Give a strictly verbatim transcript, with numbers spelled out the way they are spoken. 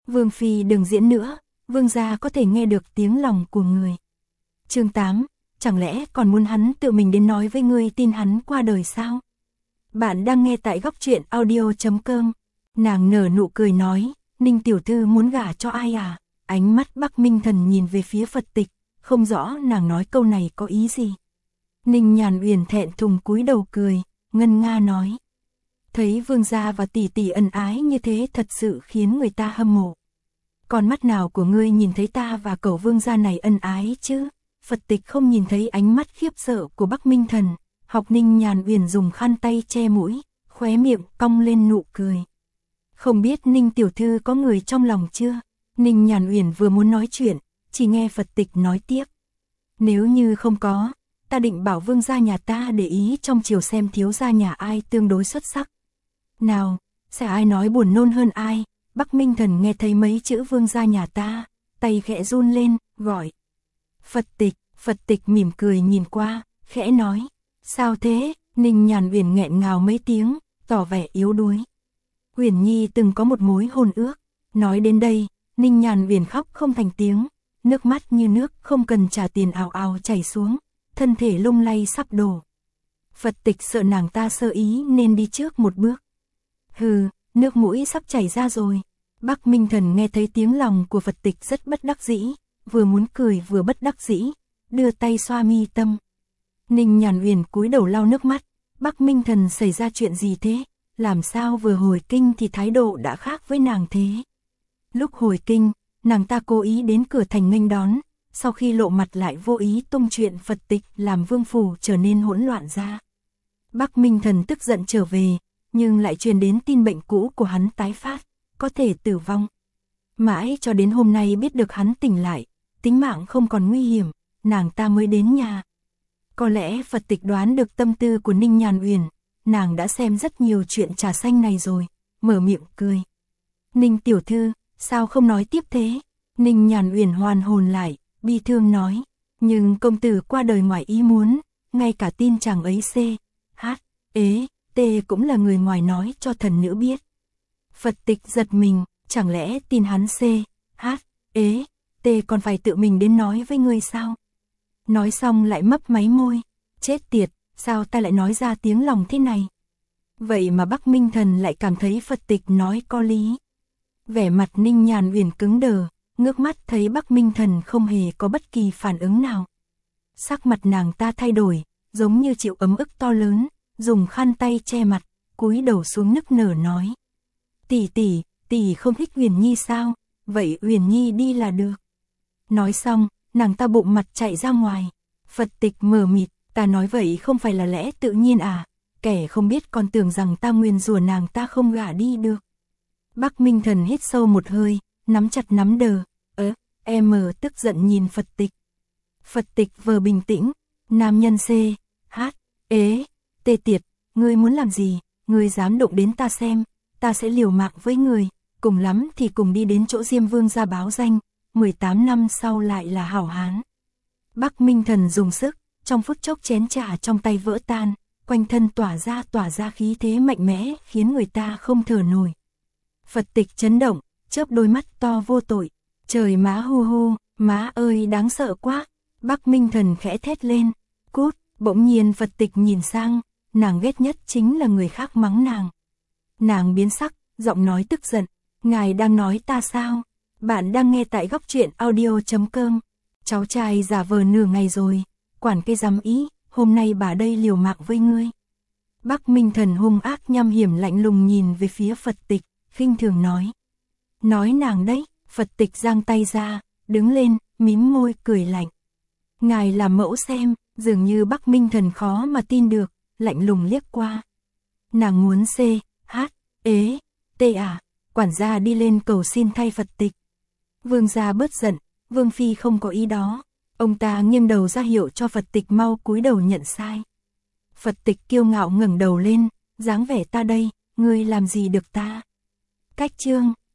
Vương phi đừng diễn nữa, vương gia có thể nghe được tiếng lòng của người. Chương tám, chẳng lẽ còn muốn hắn tự mình đến nói với ngươi tin hắn qua đời sao? Bạn đang nghe tại góc truyện audio chấm com. Nàng nở nụ cười nói, Ninh tiểu thư muốn gả cho ai à? Ánh mắt Bắc Minh Thần nhìn về phía Phật Tịch, không rõ nàng nói câu này có ý gì. Ninh Nhàn Uyển thẹn thùng cúi đầu cười, ngân nga nói. Thấy vương gia và tỷ tỷ ân ái như thế thật sự khiến người ta hâm mộ. Còn mắt nào của ngươi nhìn thấy ta và cậu vương gia này ân ái chứ? Phật Tịch không nhìn thấy ánh mắt khiếp sợ của Bắc Minh Thần, học Ninh Nhàn Uyển dùng khăn tay che mũi, khóe miệng cong lên nụ cười. Không biết Ninh tiểu thư có người trong lòng chưa? Ninh Nhàn Uyển vừa muốn nói chuyện, chỉ nghe Phật Tịch nói tiếp. Nếu như không có, ta định bảo vương gia nhà ta để ý trong chiều xem thiếu gia nhà ai tương đối xuất sắc. Nào, sẽ ai nói buồn nôn hơn ai? Bắc Minh Thần nghe thấy mấy chữ vương gia nhà ta, tay khẽ run lên, gọi. Phật Tịch, Phật Tịch mỉm cười nhìn qua, khẽ nói. Sao thế? Ninh Nhàn Uyển nghẹn ngào mấy tiếng, tỏ vẻ yếu đuối. Uyển Nhi từng có một mối hôn ước. Nói đến đây, Ninh Nhàn Uyển khóc không thành tiếng, nước mắt như nước không cần trả tiền ào ào chảy xuống, thân thể lung lay sắp đổ. Phật Tịch sợ nàng ta sơ ý nên đi trước một bước. Hừ, nước mũi sắp chảy ra rồi. Bắc Minh Thần nghe thấy tiếng lòng của Phật Tịch rất bất đắc dĩ, vừa muốn cười vừa bất đắc dĩ, đưa tay xoa mi tâm. Ninh Nhàn Uyển cúi đầu lau nước mắt, Bắc Minh Thần xảy ra chuyện gì thế? Làm sao vừa hồi kinh thì thái độ đã khác với nàng thế? Lúc hồi kinh, nàng ta cố ý đến cửa thành nghênh đón, sau khi lộ mặt lại vô ý tung chuyện Phật Tịch làm vương phủ trở nên hỗn loạn ra. Bắc Minh Thần tức giận trở về, nhưng lại truyền đến tin bệnh cũ của hắn tái phát, có thể tử vong. Mãi cho đến hôm nay biết được hắn tỉnh lại, tính mạng không còn nguy hiểm, nàng ta mới đến nhà. Có lẽ Phật Tịch đoán được tâm tư của Ninh Nhàn Uyển, nàng đã xem rất nhiều chuyện trà xanh này rồi, mở miệng cười. Ninh tiểu thư, sao không nói tiếp thế? Ninh Nhàn Uyển hoàn hồn lại, bi thương nói, nhưng công tử qua đời ngoài ý muốn, ngay cả tin chàng ấy c, h, ế, t cũng là người ngoài nói cho thần nữ biết. Phật Tịch giật mình, chẳng lẽ tin hắn c, h, ế, t còn phải tự mình đến nói với ngươi sao? Nói xong lại mấp máy môi, chết tiệt, sao ta lại nói ra tiếng lòng thế này? Vậy mà Bắc Minh Thần lại cảm thấy Phật Tịch nói có lý. Vẻ mặt Ninh Nhàn Uyển cứng đờ, ngước mắt thấy Bắc Minh Thần không hề có bất kỳ phản ứng nào. Sắc mặt nàng ta thay đổi, giống như chịu ấm ức to lớn, dùng khăn tay che mặt, cúi đầu xuống nức nở nói. Tỷ tỷ, tỷ không thích Uyển Nhi sao? Vậy Uyển Nhi đi là được. Nói xong, nàng ta bụng mặt chạy ra ngoài. Phật Tịch mờ mịt, ta nói vậy không phải là lẽ tự nhiên à? Kẻ không biết còn tưởng rằng ta nguyền rủa nàng ta không gả đi được. Bắc Minh Thần hít sâu một hơi, nắm chặt nắm đờ. Ớ, em mờ tức giận nhìn Phật Tịch. Phật Tịch vừa bình tĩnh, nam nhân c, h, ế, tê tiệt, ngươi muốn làm gì? Ngươi dám động đến ta xem, ta sẽ liều mạng với ngươi, cùng lắm thì cùng đi đến chỗ Diêm Vương ra báo danh, mười tám năm sau lại là hảo hán. Bắc Minh Thần dùng sức, trong phút chốc chén trà trong tay vỡ tan, quanh thân tỏa ra tỏa ra khí thế mạnh mẽ khiến người ta không thở nổi. Phật Tịch chấn động, chớp đôi mắt to vô tội, trời má hu hu, má ơi đáng sợ quá. Bắc Minh Thần khẽ thét lên, cút, bỗng nhiên Phật Tịch nhìn sang, nàng ghét nhất chính là người khác mắng nàng. Nàng biến sắc, giọng nói tức giận, ngài đang nói ta sao? Bạn đang nghe tại góc truyện audio chấm com. Cháu trai giả vờ nửa ngày rồi, quản cái dám ý, hôm nay bà đây liều mạng với ngươi. Bắc Minh Thần hung ác nham hiểm lạnh lùng nhìn về phía Phật Tịch, khinh thường nói. Nói nàng đấy, Phật Tịch giang tay ra, đứng lên, mím môi cười lạnh. Ngài làm mẫu xem, dường như Bắc Minh Thần khó mà tin được, lạnh lùng liếc qua. Nàng muốn c, h, ế, t à, quản gia đi lên cầu xin thay Phật Tịch. Vương gia bớt giận, Vương Phi không có ý đó. Ông ta nghiêng đầu ra hiệu cho Phật Tịch mau cúi đầu nhận sai. Phật Tịch kiêu ngạo ngẩng đầu lên, dáng vẻ ta đây, ngươi làm gì được ta? Cách chương